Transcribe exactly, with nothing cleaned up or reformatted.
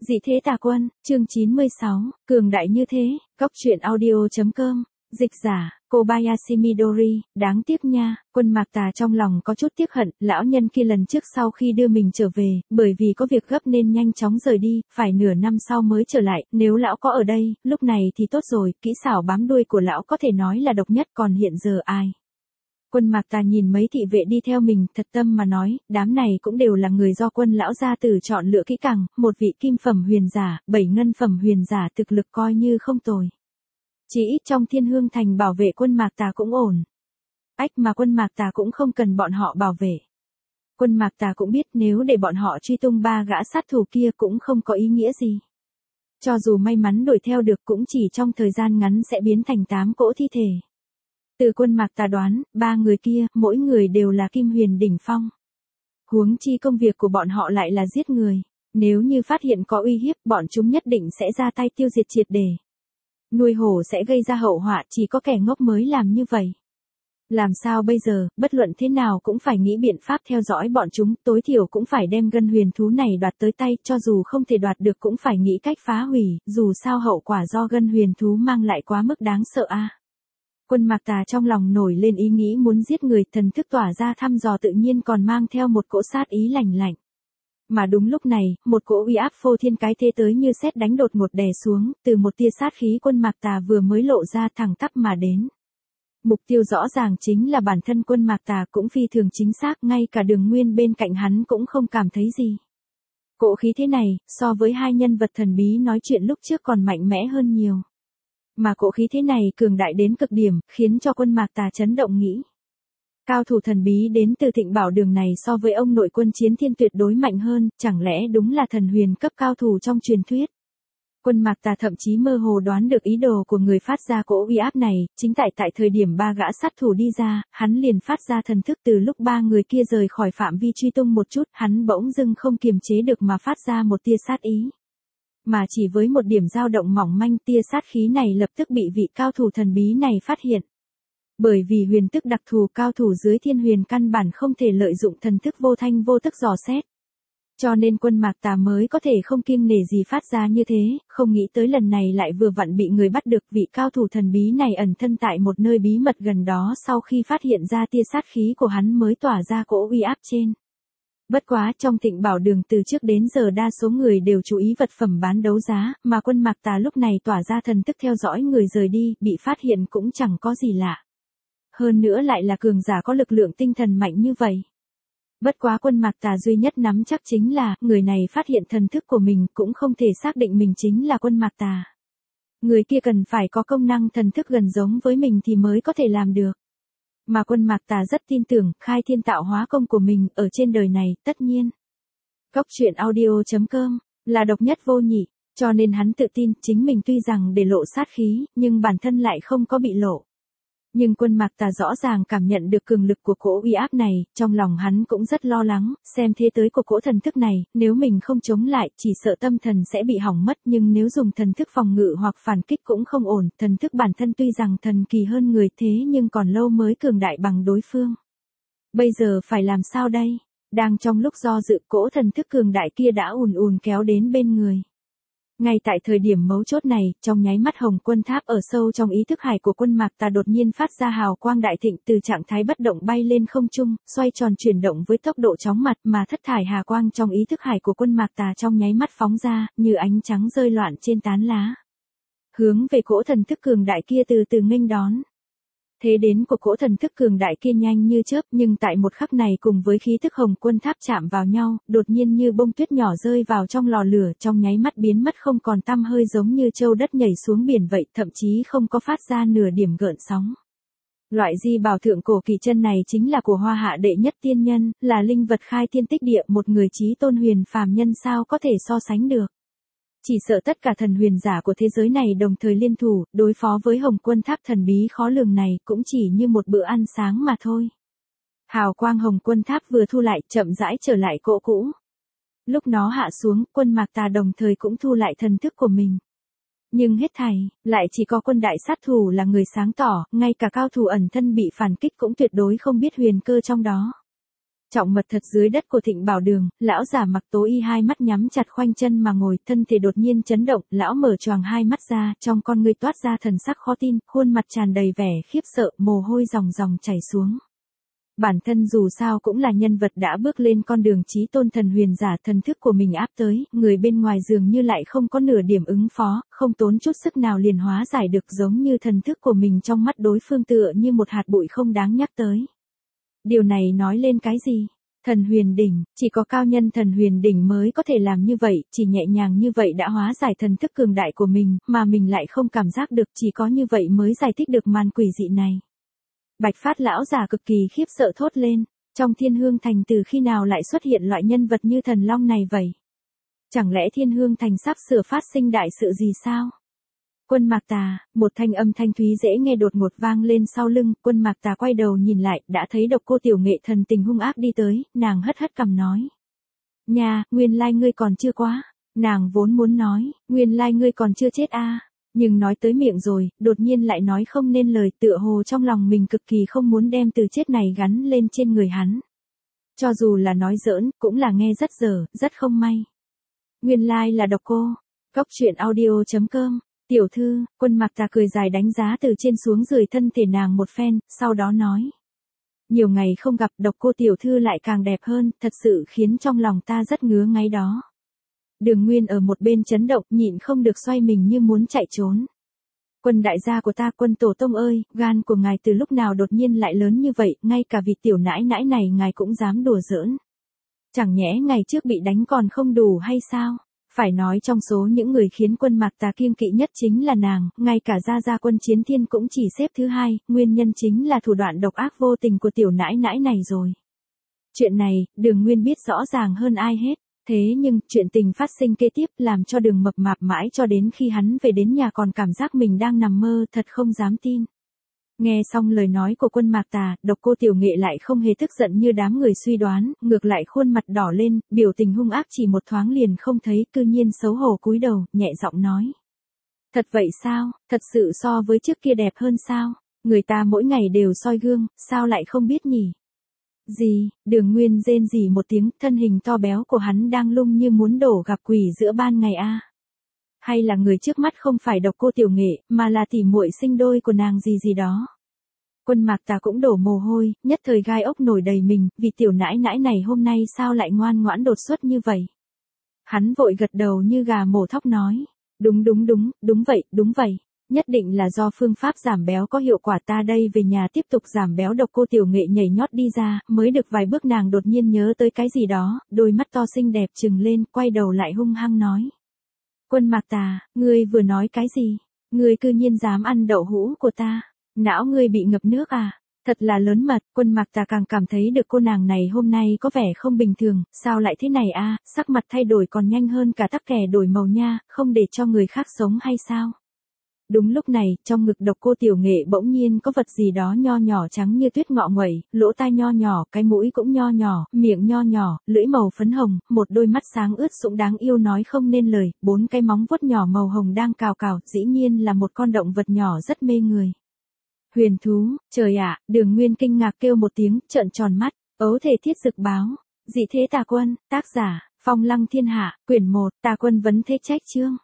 Dị thế tà quân, chương chín mươi sáu, cường đại như thế, góc truyện audio.com, dịch giả, Kobayashi Midori, đáng tiếc nha, Quân Mạc Tà trong lòng có chút tiếc hận, lão nhân kia lần trước sau khi đưa mình trở về, bởi vì có việc gấp nên nhanh chóng rời đi, phải nửa năm sau mới trở lại, nếu lão có ở đây, lúc này thì tốt rồi, kỹ xảo bám đuôi của lão có thể nói là độc nhất, còn hiện giờ ai? Quân Mạc Tà nhìn mấy thị vệ đi theo mình, thật tâm mà nói, đám này cũng đều là người do Quân lão gia tử chọn lựa kỹ càng, một vị kim phẩm huyền giả, bảy ngân phẩm huyền giả thực lực coi như không tồi. Chỉ ít trong Thiên Hương Thành bảo vệ Quân Mạc Tà cũng ổn. Ách mà Quân Mạc Tà cũng không cần bọn họ bảo vệ. Quân Mạc Tà cũng biết nếu để bọn họ truy tung ba gã sát thủ kia cũng không có ý nghĩa gì. Cho dù may mắn đuổi theo được cũng chỉ trong thời gian ngắn sẽ biến thành tám cỗ thi thể. Từ Quân Mạc Tà đoán, ba người kia, mỗi người đều là kim huyền đỉnh phong. Huống chi công việc của bọn họ lại là giết người. Nếu như phát hiện có uy hiếp, bọn chúng nhất định sẽ ra tay tiêu diệt triệt để. Nuôi hổ sẽ gây ra hậu họa, chỉ có kẻ ngốc mới làm như vậy. Làm sao bây giờ, bất luận thế nào cũng phải nghĩ biện pháp theo dõi bọn chúng, tối thiểu cũng phải đem gân huyền thú này đoạt tới tay, cho dù không thể đoạt được cũng phải nghĩ cách phá hủy, dù sao hậu quả do gân huyền thú mang lại quá mức đáng sợ a. Quân Mạc Tà trong lòng nổi lên ý nghĩ muốn giết người, thần thức tỏa ra thăm dò tự nhiên còn mang theo một cỗ sát ý lạnh lạnh. Mà đúng lúc này, một cỗ uy áp phô thiên cái thế tới như sét đánh đột ngột đè xuống, từ một tia sát khí Quân Mạc Tà vừa mới lộ ra thẳng tắp mà đến. Mục tiêu rõ ràng chính là bản thân Quân Mạc Tà cũng phi thường chính xác, ngay cả Đường Nguyên bên cạnh hắn cũng không cảm thấy gì. Cỗ khí thế này, so với hai nhân vật thần bí nói chuyện lúc trước còn mạnh mẽ hơn nhiều. Mà cỗ khí thế này cường đại đến cực điểm, khiến cho Quân Mạc Tà chấn động nghĩ. Cao thủ thần bí đến từ Thịnh Bảo Đường này so với ông nội Quân Chiến Thiên tuyệt đối mạnh hơn, chẳng lẽ đúng là thần huyền cấp cao thủ trong truyền thuyết. Quân Mạc Tà thậm chí mơ hồ đoán được ý đồ của người phát ra cỗ uy áp này, chính tại tại thời điểm ba gã sát thủ đi ra, hắn liền phát ra thần thức từ lúc ba người kia rời khỏi phạm vi truy tung một chút, hắn bỗng dưng không kiềm chế được mà phát ra một tia sát ý. Mà chỉ với một điểm dao động mỏng manh, tia sát khí này lập tức bị vị cao thủ thần bí này phát hiện. Bởi vì huyền tức đặc thù, cao thủ dưới thiên huyền căn bản không thể lợi dụng thần thức vô thanh vô tức dò xét. Cho nên Quân Mạc Tà mới có thể không kiêng nể gì phát ra như thế, không nghĩ tới lần này lại vừa vặn bị người bắt được, vị cao thủ thần bí này ẩn thân tại một nơi bí mật gần đó, sau khi phát hiện ra tia sát khí của hắn mới tỏa ra cỗ uy áp trên. Bất quá trong Thịnh Bảo Đường từ trước đến giờ đa số người đều chú ý vật phẩm bán đấu giá, mà Quân Mạc Tà lúc này tỏa ra thần thức theo dõi người rời đi, bị phát hiện cũng chẳng có gì lạ. Hơn nữa lại là cường giả có lực lượng tinh thần mạnh như vậy. Bất quá Quân Mạc Tà duy nhất nắm chắc chính là, người này phát hiện thần thức của mình cũng không thể xác định mình chính là Quân Mạc Tà. Người kia cần phải có công năng thần thức gần giống với mình thì mới có thể làm được. Mà Quân Mạc Tà rất tin tưởng, khai thiên tạo hóa công của mình, ở trên đời này, tất nhiên. Góc truyện audio.com, là độc nhất vô nhị, cho nên hắn tự tin, chính mình tuy rằng để lộ sát khí, nhưng bản thân lại không có bị lộ. Nhưng Quân Mạc Tà rõ ràng cảm nhận được cường lực của cỗ uy áp này, trong lòng hắn cũng rất lo lắng, xem thế tới của cỗ thần thức này, nếu mình không chống lại, chỉ sợ tâm thần sẽ bị hỏng mất, nhưng nếu dùng thần thức phòng ngự hoặc phản kích cũng không ổn, thần thức bản thân tuy rằng thần kỳ hơn người thế nhưng còn lâu mới cường đại bằng đối phương. Bây giờ phải làm sao đây? Đang trong lúc do dự, cỗ thần thức cường đại kia đã ùn ùn kéo đến bên người. Ngay tại thời điểm mấu chốt này, trong nháy mắt Hồng Quân Tháp ở sâu trong ý thức hải của Quân Mạc Tà đột nhiên phát ra hào quang đại thịnh, từ trạng thái bất động bay lên không trung, xoay tròn chuyển động với tốc độ chóng mặt, mà thất thải hà quang trong ý thức hải của Quân Mạc Tà trong nháy mắt phóng ra, như ánh trắng rơi loạn trên tán lá. Hướng về cỗ thần thức cường đại kia từ từ nghênh đón. Thế đến của cỗ thần thức cường đại kia nhanh như chớp, nhưng tại một khắc này cùng với khí thức Hồng Quân Tháp chạm vào nhau, đột nhiên như bông tuyết nhỏ rơi vào trong lò lửa, trong nháy mắt biến mất không còn tăm hơi, giống như châu đất nhảy xuống biển vậy, thậm chí không có phát ra nửa điểm gợn sóng. Loại di bảo thượng cổ kỳ chân này chính là của Hoa Hạ đệ nhất tiên nhân, là linh vật khai thiên tích địa, một người chí tôn huyền phàm nhân sao có thể so sánh được. Chỉ sợ tất cả thần huyền giả của thế giới này đồng thời liên thủ, đối phó với Hồng Quân Tháp thần bí khó lường này, cũng chỉ như một bữa ăn sáng mà thôi. Hào quang Hồng Quân Tháp vừa thu lại, chậm rãi trở lại cỗ cũ. Lúc nó hạ xuống, Quân Mạc Tà đồng thời cũng thu lại thần thức của mình. Nhưng hết thảy, lại chỉ có Quân đại sát thủ là người sáng tỏ, ngay cả cao thủ ẩn thân bị phản kích cũng tuyệt đối không biết huyền cơ trong đó. Trọng mật thật dưới đất của Thịnh Bảo Đường, lão giả mặc tố y hai mắt nhắm chặt khoanh chân mà ngồi, thân thể đột nhiên chấn động, lão mở choàng hai mắt ra, trong con ngươi toát ra thần sắc khó tin, khuôn mặt tràn đầy vẻ khiếp sợ, mồ hôi ròng ròng chảy xuống. Bản thân dù sao cũng là nhân vật đã bước lên con đường chí tôn thần huyền giả, thần thức của mình áp tới, người bên ngoài dường như lại không có nửa điểm ứng phó, không tốn chút sức nào liền hóa giải được, giống như thần thức của mình trong mắt đối phương tựa như một hạt bụi không đáng nhắc tới. Điều này nói lên cái gì? Thần huyền đỉnh, chỉ có cao nhân thần huyền đỉnh mới có thể làm như vậy, chỉ nhẹ nhàng như vậy đã hóa giải thần thức cường đại của mình, mà mình lại không cảm giác được, chỉ có như vậy mới giải thích được màn quỷ dị này. Bạch Phát lão giả cực kỳ khiếp sợ thốt lên, trong Thiên Hương Thành từ khi nào lại xuất hiện loại nhân vật như thần long này vậy? Chẳng lẽ Thiên Hương Thành sắp sửa phát sinh đại sự gì sao? Quân Mạc Tà, một thanh âm thanh thúy dễ nghe đột ngột vang lên sau lưng, Quân Mạc Tà quay đầu nhìn lại, đã thấy Độc Cô Tiểu Nghệ thần tình hung ác đi tới, nàng hất hất cằm nói. Nha, nguyên lai ngươi còn chưa quá, nàng vốn muốn nói, nguyên lai ngươi còn chưa chết a, nhưng nói tới miệng rồi, đột nhiên lại nói không nên lời, tựa hồ trong lòng mình cực kỳ không muốn đem từ chết này gắn lên trên người hắn. Cho dù là nói giỡn, cũng là nghe rất dở, rất không may. Nguyên lai là Độc Cô. Cốc truyện audio chấm com. Tiểu thư, Quân Mạc Tà cười dài đánh giá từ trên xuống dưới thân thể nàng một phen, sau đó nói. Nhiều ngày không gặp, Độc Cô tiểu thư lại càng đẹp hơn, thật sự khiến trong lòng ta rất ngứa ngáy đó. Đường Nguyên ở một bên chấn động, nhịn không được xoay mình như muốn chạy trốn. Quân đại gia của ta, Quân tổ tông ơi, gan của ngài từ lúc nào đột nhiên lại lớn như vậy, ngay cả vị tiểu nãi nãi này ngài cũng dám đùa giỡn. Chẳng nhẽ ngày trước bị đánh còn không đủ hay sao? Phải nói trong số những người khiến Quân Mạc Tà kiêng kỵ nhất chính là nàng, ngay cả Gia Gia Quân Chiến Thiên cũng chỉ xếp thứ hai, nguyên nhân chính là thủ đoạn độc ác vô tình của tiểu nãi nãi này rồi. Chuyện này, Đường Nguyên biết rõ ràng hơn ai hết, thế nhưng, chuyện tình phát sinh kế tiếp làm cho Đường mập mạp mãi cho đến khi hắn về đến nhà còn cảm giác mình đang nằm mơ, thật không dám tin. Nghe xong lời nói của Quân Mạc Tà, Độc Cô Tiểu Nghệ lại không hề tức giận như đám người suy đoán, ngược lại khuôn mặt đỏ lên, biểu tình hung ác chỉ một thoáng liền không thấy, cư nhiên xấu hổ cúi đầu, nhẹ giọng nói. Thật vậy sao, thật sự so với trước kia đẹp hơn sao, người ta mỗi ngày đều soi gương, sao lại không biết nhỉ? Gì, Đường Nguyên rên rỉ một tiếng, thân hình to béo của hắn đang lung như muốn đổ gặp quỷ giữa ban ngày a. Hay là người trước mắt không phải Độc Cô Tiểu Nghệ, mà là tỉ muội sinh đôi của nàng gì gì đó. Quân Mạc Tà cũng đổ mồ hôi, nhất thời gai ốc nổi đầy mình, vì tiểu nãi nãi này hôm nay sao lại ngoan ngoãn đột xuất như vậy. Hắn vội gật đầu như gà mổ thóc nói, đúng đúng đúng, đúng vậy, đúng vậy, nhất định là do phương pháp giảm béo có hiệu quả, ta đây về nhà tiếp tục giảm béo. Độc Cô Tiểu Nghệ nhảy nhót đi ra, mới được vài bước nàng đột nhiên nhớ tới cái gì đó, đôi mắt to xinh đẹp trừng lên, quay đầu lại hung hăng nói. Quân Mạc Tà, ngươi vừa nói cái gì? Ngươi cư nhiên dám ăn đậu hũ của ta? Não ngươi bị ngập nước à? Thật là lớn mật. Quân Mạc Tà càng cảm thấy được cô nàng này hôm nay có vẻ không bình thường, sao lại thế này a? Sắc mặt thay đổi còn nhanh hơn cả tắc kè đổi màu nha, không để cho người khác sống hay sao? Đúng lúc này, trong ngực Độc Cô Tiểu Nghệ bỗng nhiên có vật gì đó nho nhỏ trắng như tuyết ngọ nguậy, lỗ tai nho nhỏ, cái mũi cũng nho nhỏ, miệng nho nhỏ, lưỡi màu phấn hồng, một đôi mắt sáng ướt sũng đáng yêu nói không nên lời, bốn cái móng vuốt nhỏ màu hồng đang cào cào, dĩ nhiên là một con động vật nhỏ rất mê người. Huyền thú, trời ạ, Đường Nguyên kinh ngạc kêu một tiếng, trợn tròn mắt, ấu thể thiết dực báo, dị thế tà quân, tác giả, Phong Lăng Thiên Hạ, quyển một, Tà Quân vấn thế trách chương.